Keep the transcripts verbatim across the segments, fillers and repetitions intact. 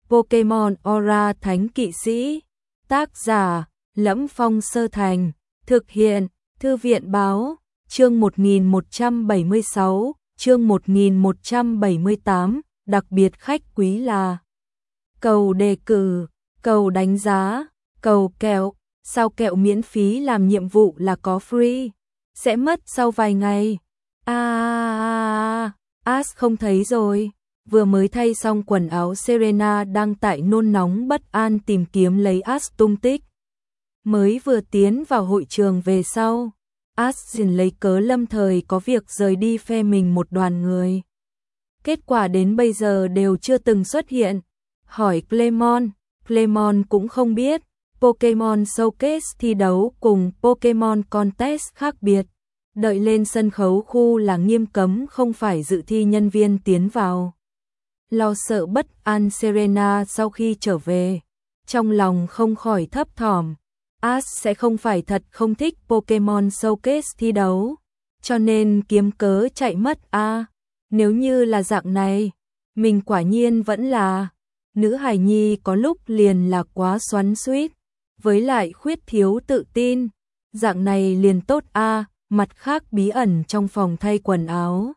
Pokemon Aura Thánh Kỵ Sĩ. Tác giả: Lẫm Phong Sơ Thành. Thực hiện: Thư viện Báo. Chương một nghìn một trăm bảy mươi sáu, chương một nghìn một trăm bảy mươi tám, đặc biệt khách quý là cầu đề cử, cầu đánh giá, cầu kẹo, sao kẹo miễn phí làm nhiệm vụ là có free, sẽ mất sau vài ngày. À, à, à, Ash không thấy rồi. Vừa mới thay xong quần áo, Serena đang tại nôn nóng bất an tìm kiếm lấy Ash tung tích. Mới vừa tiến vào hội trường về sau, Ash lấy cớ lâm thời có việc rời đi phe mình một đoàn người. Kết quả đến bây giờ đều chưa từng xuất hiện. Hỏi Clemon, Clemon cũng không biết. Pokemon Showcase thi đấu cùng Pokemon Contest khác biệt. Đợi lên sân khấu khu là nghiêm cấm không phải dự thi nhân viên tiến vào. Lo sợ bất an, Serena sau khi trở về, trong lòng không khỏi thấp thỏm. Ash sẽ không phải thật không thích Pokemon Showcase thi đấu, cho nên kiếm cớ chạy mất à. Nếu như là dạng này, mình quả nhiên vẫn là nữ hài nhi, có lúc liền là quá xoắn xuýt, với lại khuyết thiếu tự tin. Dạng này liền tốt à. Mặt khác, bí ẩn trong phòng thay quần áo,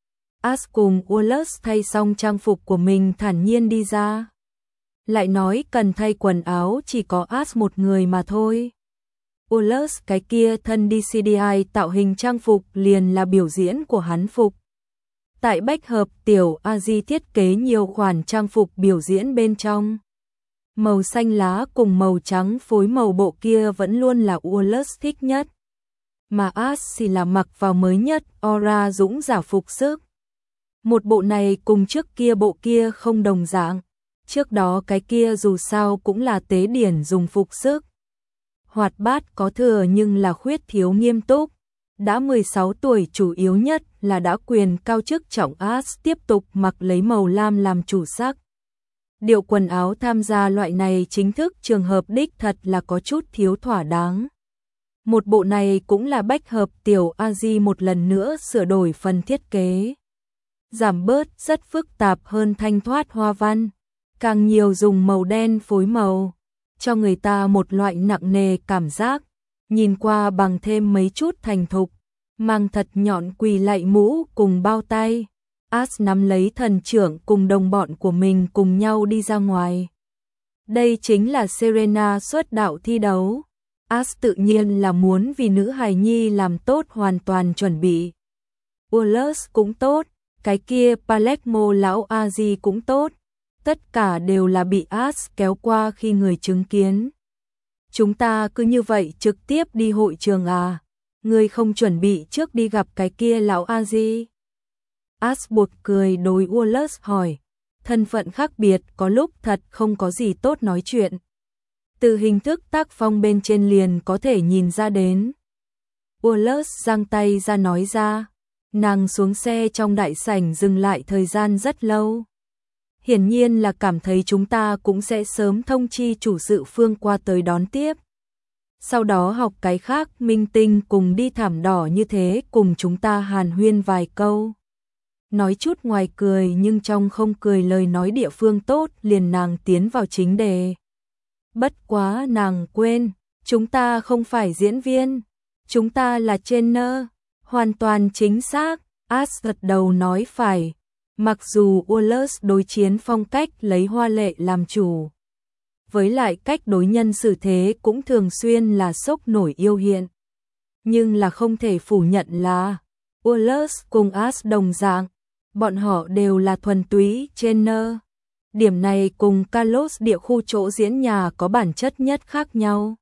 Ash cùng Wallace thay xong trang phục của mình thản nhiên đi ra. Lại nói cần thay quần áo chỉ có Ash một người mà thôi. Wallace cái kia thân đê xê đê i tạo hình trang phục liền là biểu diễn của hắn phục. Tại bách hợp, tiểu A-di thiết kế nhiều khoản trang phục biểu diễn bên trong. Màu xanh lá cùng màu trắng phối màu, bộ kia vẫn luôn là Wallace thích nhất. Mà Ash thì là mặc vào mới nhất Aura dũng giả phục sức. Một bộ này cùng trước kia bộ kia không đồng dạng. Trước đó cái kia dù sao cũng là tế điển dùng phục sức. Hoạt bát có thừa nhưng là khuyết thiếu nghiêm túc. Đã mười sáu tuổi, chủ yếu nhất là đã quyền cao chức trọng. Ash tiếp tục mặc lấy màu lam làm chủ sắc. Điệu quần áo tham gia loại này chính thức trường hợp đích thật là có chút thiếu thỏa đáng. Một bộ này cũng là bách hợp, tiểu A-di một lần nữa sửa đổi phần thiết kế. Giảm bớt rất phức tạp hơn thanh thoát hoa văn. Càng nhiều dùng màu đen phối màu, cho người ta một loại nặng nề cảm giác. Nhìn qua bằng thêm mấy chút thành thục. Mang thật nhọn quỳ lạy mũ cùng bao tay. Ash nắm lấy thần trưởng cùng đồng bọn của mình cùng nhau đi ra ngoài. Đây chính là Serena xuất đạo thi đấu. Ash tự nhiên là muốn vì nữ hài nhi làm tốt hoàn toàn chuẩn bị. Wallace cũng tốt, cái kia Palermo lão A-di cũng tốt. Tất cả đều là bị Ash kéo qua khi người chứng kiến. Chúng ta cứ như vậy trực tiếp đi hội trường à? Người không chuẩn bị trước đi gặp cái kia lão A-di? Ash buột cười đối Wallace hỏi. Thân phận khác biệt có lúc thật không có gì tốt nói chuyện. Từ hình thức tác phong bên trên liền có thể nhìn ra đến. Wallace giang tay ra nói ra. Nàng xuống xe trong đại sảnh dừng lại thời gian rất lâu. Hiển nhiên là cảm thấy chúng ta cũng sẽ sớm thông chi chủ sự phương qua tới đón tiếp. Sau đó học cái khác minh tinh cùng đi thảm đỏ như thế, cùng chúng ta hàn huyên vài câu. Nói chút ngoài cười nhưng trong không cười lời nói địa phương tốt, liền nàng tiến vào chính đề. Bất quá nàng quên, chúng ta không phải diễn viên, chúng ta là trainer. Hoàn toàn chính xác, Ash gật đầu nói phải. Mặc dù Wallace đối chiến phong cách lấy hoa lệ làm chủ, với lại cách đối nhân xử thế cũng thường xuyên là sốc nổi yêu hiện. Nhưng là không thể phủ nhận là Wallace cùng Ash đồng dạng, bọn họ đều là thuần túy trainer. Điểm này cùng Kalos địa khu chỗ diễn nhà có bản chất nhất khác nhau.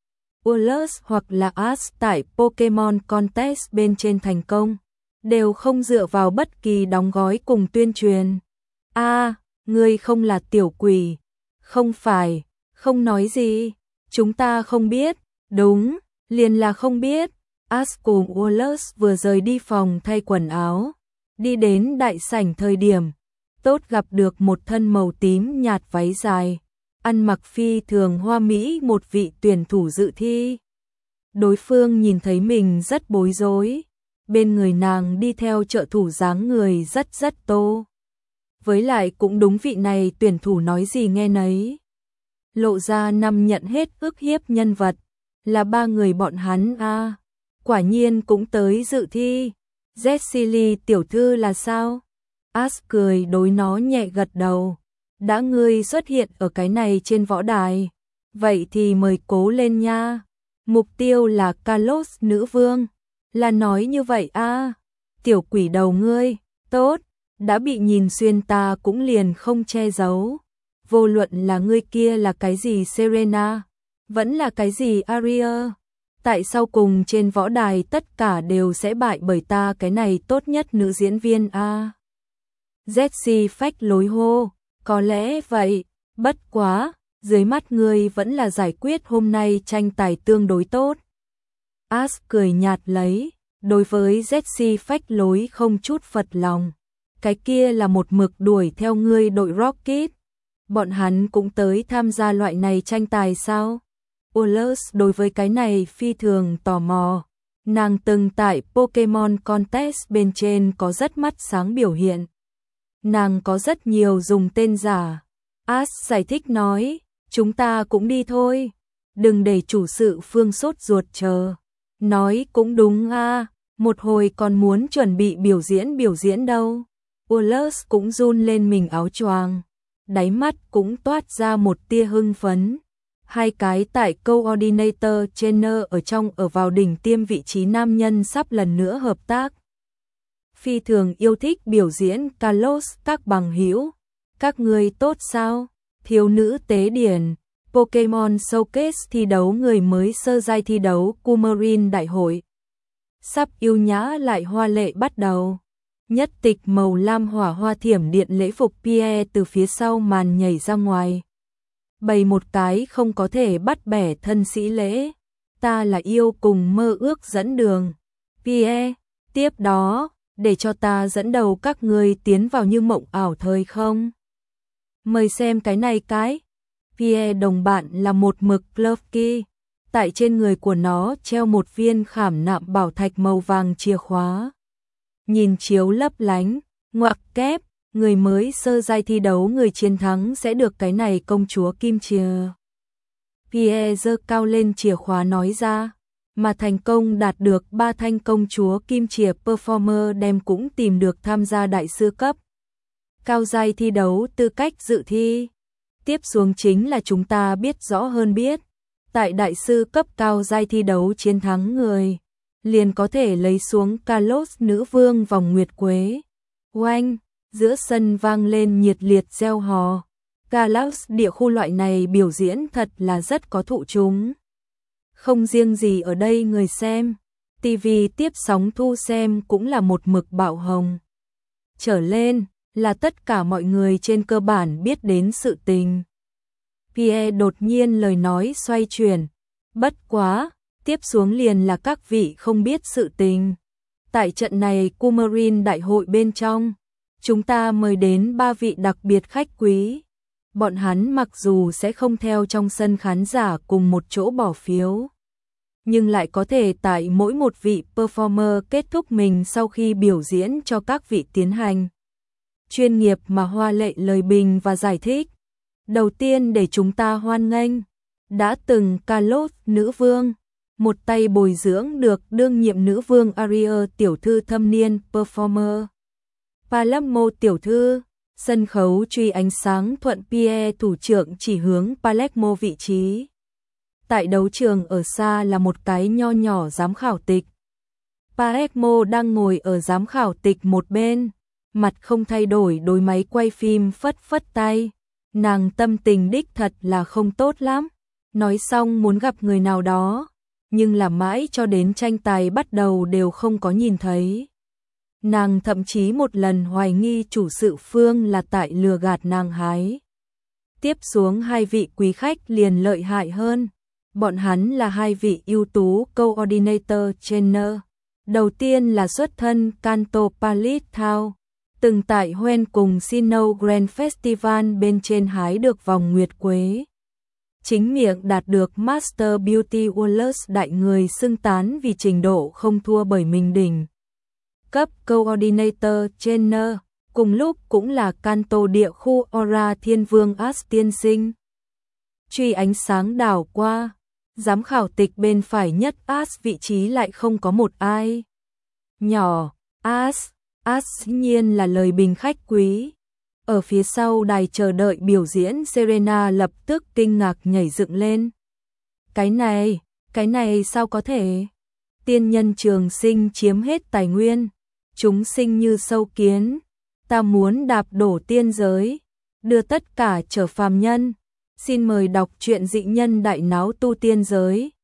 Wallace hoặc là Ash tại Pokemon Contest bên trên thành công, đều không dựa vào bất kỳ đóng gói cùng tuyên truyền. A, à, ngươi không là tiểu quỷ. Không phải, không nói gì. Chúng ta không biết. Đúng, liền là không biết. Ash cùng Wallace vừa rời đi phòng thay quần áo, đi đến đại sảnh thời điểm, tốt gặp được một thân màu tím nhạt váy dài, ăn mặc phi thường hoa mỹ một vị tuyển thủ dự thi. Đối phương nhìn thấy mình rất bối rối. Bên người nàng đi theo trợ thủ dáng người rất rất tô. Với lại cũng đúng, vị này tuyển thủ nói gì nghe nấy. Lộ ra năm nhận hết ức hiếp nhân vật, là ba người bọn hắn a. À, quả nhiên cũng tới dự thi. Cecily tiểu thư là sao? Ash cười đối nó nhẹ gật đầu. Đã ngươi xuất hiện ở cái này trên võ đài, vậy thì mời cố lên nha. Mục tiêu là Kalos nữ vương. Là nói như vậy a. À, tiểu quỷ đầu ngươi, tốt, đã bị nhìn xuyên ta cũng liền không che giấu. Vô luận là ngươi kia là cái gì Serena, vẫn là cái gì Aria, tại sau cùng trên võ đài tất cả đều sẽ bại bởi ta cái này tốt nhất nữ diễn viên a. Jessie phách lối hô, có lẽ vậy, bất quá, dưới mắt ngươi vẫn là giải quyết hôm nay tranh tài tương đối tốt. Ash cười nhạt lấy, đối với Jessie phách lối không chút phật lòng. Cái kia là một mực đuổi theo ngươi đội Rocket. Bọn hắn cũng tới tham gia loại này tranh tài sao? Wallace đối với cái này phi thường tò mò. Nàng từng tại Pokemon Contest bên trên có rất mắt sáng biểu hiện. Nàng có rất nhiều dùng tên giả. Ash giải thích nói, chúng ta cũng đi thôi. Đừng để chủ sự Phương sốt ruột chờ. Nói cũng đúng a, à, một hồi còn muốn chuẩn bị biểu diễn biểu diễn đâu. Wallace cũng run lên mình áo choàng, đáy mắt cũng toát ra một tia hưng phấn. Hai cái tại coordinator trainer ở trong ở vào đỉnh tiêm vị trí nam nhân sắp lần nữa hợp tác. Phi thường yêu thích biểu diễn Kalos các bằng hữu. Các người tốt sao? Thiếu nữ tế điển, Pokemon Showcase thi đấu người mới sơ giai thi đấu Coumarin đại hội. Sắp yêu nhã lại hoa lệ bắt đầu. Nhất tịch màu lam hỏa hoa thiểm điện lễ phục Pierre từ phía sau màn nhảy ra ngoài. Bày một cái không có thể bắt bẻ thân sĩ lễ. Ta là yêu cùng mơ ước dẫn đường. Pierre, tiếp đó, để cho ta dẫn đầu các ngươi tiến vào như mộng ảo thời không. Mời xem cái này cái. Pierre đồng bạn là một mực Klofki. Tại trên người của nó treo một viên khảm nạm bảo thạch màu vàng chìa khóa. Nhìn chiếu lấp lánh, ngoặc kép, người mới sơ giai thi đấu người chiến thắng sẽ được cái này công chúa kim chìa. Pierre giơ cao lên chìa khóa nói ra, mà thành công đạt được ba thanh công chúa kim chìa performer đem cũng tìm được tham gia đại sư cấp. Cao giai thi đấu tư cách dự thi. Tiếp xuống chính là chúng ta biết rõ hơn biết. Tại đại sư cấp cao giai thi đấu chiến thắng người, liền có thể lấy xuống Kalos nữ vương vòng nguyệt quế. Oanh, giữa sân vang lên nhiệt liệt reo hò. Kalos địa khu loại này biểu diễn thật là rất có thụ chúng. Không riêng gì ở đây người xem, ti vi tiếp sóng thu xem cũng là một mực bạo hồng. Trở lên là tất cả mọi người trên cơ bản biết đến sự tình. Pierre đột nhiên lời nói xoay chuyển, bất quá, tiếp xuống liền là các vị không biết sự tình. Tại trận này Coumarin đại hội bên trong, chúng ta mời đến ba vị đặc biệt khách quý. Bọn hắn mặc dù sẽ không theo trong sân khán giả cùng một chỗ bỏ phiếu, nhưng lại có thể tại mỗi một vị performer kết thúc mình sau khi biểu diễn cho các vị tiến hành chuyên nghiệp mà hoa lệ lời bình và giải thích. Đầu tiên để chúng ta hoan nghênh đã từng Kalos nữ vương, một tay bồi dưỡng được đương nhiệm nữ vương Aria tiểu thư thâm niên performer. Palermo tiểu thư, sân khấu truy ánh sáng thuận Pierre thủ trưởng chỉ hướng Palermo vị trí. Tại đấu trường ở xa là một cái nho nhỏ giám khảo tịch. Palermo đang ngồi ở giám khảo tịch một bên, mặt không thay đổi đối máy quay phim phất phất tay. Nàng tâm tình đích thật là không tốt lắm. Nói xong muốn gặp người nào đó, nhưng là mãi cho đến tranh tài bắt đầu đều không có nhìn thấy. Nàng thậm chí một lần hoài nghi chủ sự Phương là tại lừa gạt nàng hái. Tiếp xuống hai vị quý khách liền lợi hại hơn. Bọn hắn là hai vị ưu tú coordinator trainer. Đầu tiên là xuất thân Kanto Palisthao, từng tại Hoenn cùng Sinnoh Grand Festival bên trên hái được vòng nguyệt quế. Chính miệng đạt được Master Beauty Wallace đại người xưng tán vì trình độ không thua bởi mình đỉnh cấp coordinator trainer, cùng lúc cũng là Kanto địa khu Aura Thiên Vương As tiên sinh. Truy ánh sáng đảo qua, giám khảo tịch bên phải nhất As vị trí lại không có một ai. Nhỏ, As, As dĩ nhiên là lời bình khách quý. Ở phía sau đài chờ đợi biểu diễn Serena lập tức kinh ngạc nhảy dựng lên. Cái này, cái này sao có thể? Tiên nhân trường sinh chiếm hết tài nguyên, chúng sinh như sâu kiến, ta muốn đạp đổ tiên giới, đưa tất cả trở phàm nhân. Xin mời đọc truyện Dị nhân đại náo tu tiên giới.